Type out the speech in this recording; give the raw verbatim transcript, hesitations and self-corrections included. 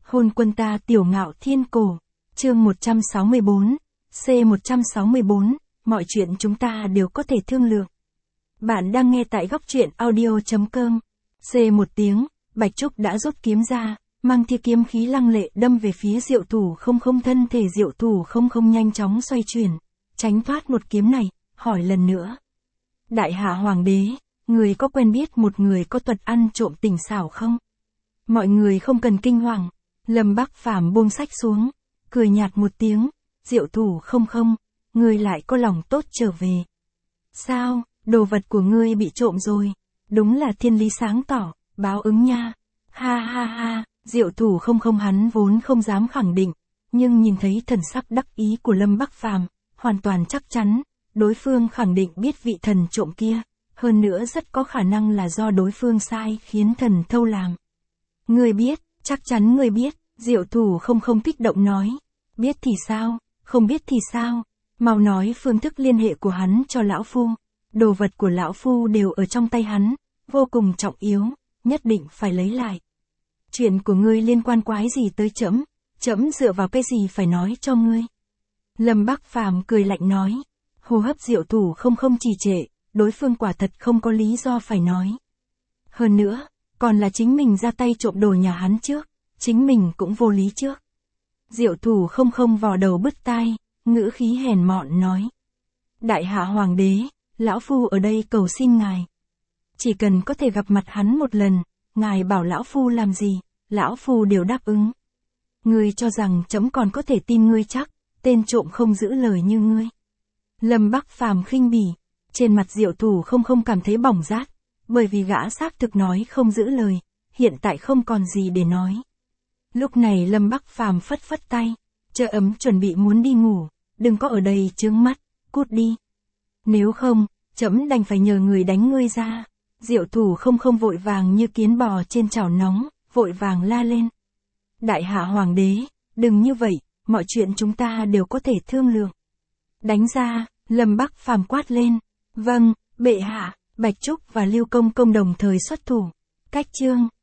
Hôn quân ta tiểu ngạo thiên cổ. Chương một trăm sáu mươi bốn. C một trăm sáu mươi bốn. Mọi chuyện chúng ta đều có thể thương lượng. Bạn đang nghe tại góc truyện audio chấm com. C một tiếng, Bạch Trúc đã rút kiếm ra, mang thiên kiếm khí lăng lệ đâm về phía Diệu Thủ không không. Thân thể Diệu Thủ không không nhanh chóng xoay chuyển, tránh thoát một kiếm này, hỏi lần nữa. Đại hạ hoàng đế, người có quen biết một người có thuật ăn trộm tình xảo không? Mọi người không cần kinh hoàng. Lâm Bắc Phàm buông sách xuống, cười nhạt một tiếng. Diệu Thủ không không, ngươi lại có lòng tốt trở về. Sao, đồ vật của ngươi bị trộm rồi? Đúng là thiên lý sáng tỏ, báo ứng nha. Ha ha ha, Diệu Thủ không không hắn vốn không dám khẳng định, nhưng nhìn thấy thần sắc đắc ý của Lâm Bắc Phàm, hoàn toàn chắc chắn, đối phương khẳng định biết vị thần trộm kia, hơn nữa rất có khả năng là do đối phương sai khiến thần thâu làm. Ngươi biết, chắc chắn ngươi biết, Diệu Thủ không không kích động nói. Biết thì sao, không biết thì sao, mau nói phương thức liên hệ của hắn cho lão phu. Đồ vật của lão phu đều ở trong tay hắn, vô cùng trọng yếu, nhất định phải lấy lại. Chuyện của ngươi liên quan quái gì tới trẫm? Trẫm dựa vào cái gì phải nói cho ngươi? Lâm Bắc Phàm cười lạnh nói. Hô hấp Diệu Thủ không không trì trệ, đối phương quả thật không có lý do phải nói. Hơn nữa, còn là chính mình ra tay trộm đồ nhà hắn trước, chính mình cũng vô lý trước. Diệu Thủ không không vò đầu bứt tai, ngữ khí hèn mọn nói. Đại hạ hoàng đế, lão phu ở đây cầu xin ngài. Chỉ cần có thể gặp mặt hắn một lần, ngài bảo lão phu làm gì, lão phu đều đáp ứng. Ngươi cho rằng trẫm còn có thể tin ngươi chắc, tên trộm không giữ lời như ngươi. Lâm Bắc Phàm khinh bỉ, trên mặt Diệu Thủ không không cảm thấy bỏng rát, bởi vì gã xác thực nói không giữ lời, hiện tại không còn gì để nói. Lúc này Lâm Bắc Phàm phất phất tay, Chợ Ấm chuẩn bị muốn đi ngủ, đừng có ở đây chướng mắt, cút đi. Nếu không, trẫm đành phải nhờ người đánh ngươi ra. Diệu Thủ không không vội vàng như kiến bò trên chảo nóng, vội vàng la lên. Đại hạ hoàng đế, đừng như vậy, mọi chuyện chúng ta đều có thể thương lượng. Đánh ra, Lâm Bắc Phàm quát lên. Vâng, bệ hạ. Bạch Trúc và Lưu Công Công đồng thời xuất thủ. Cách chương.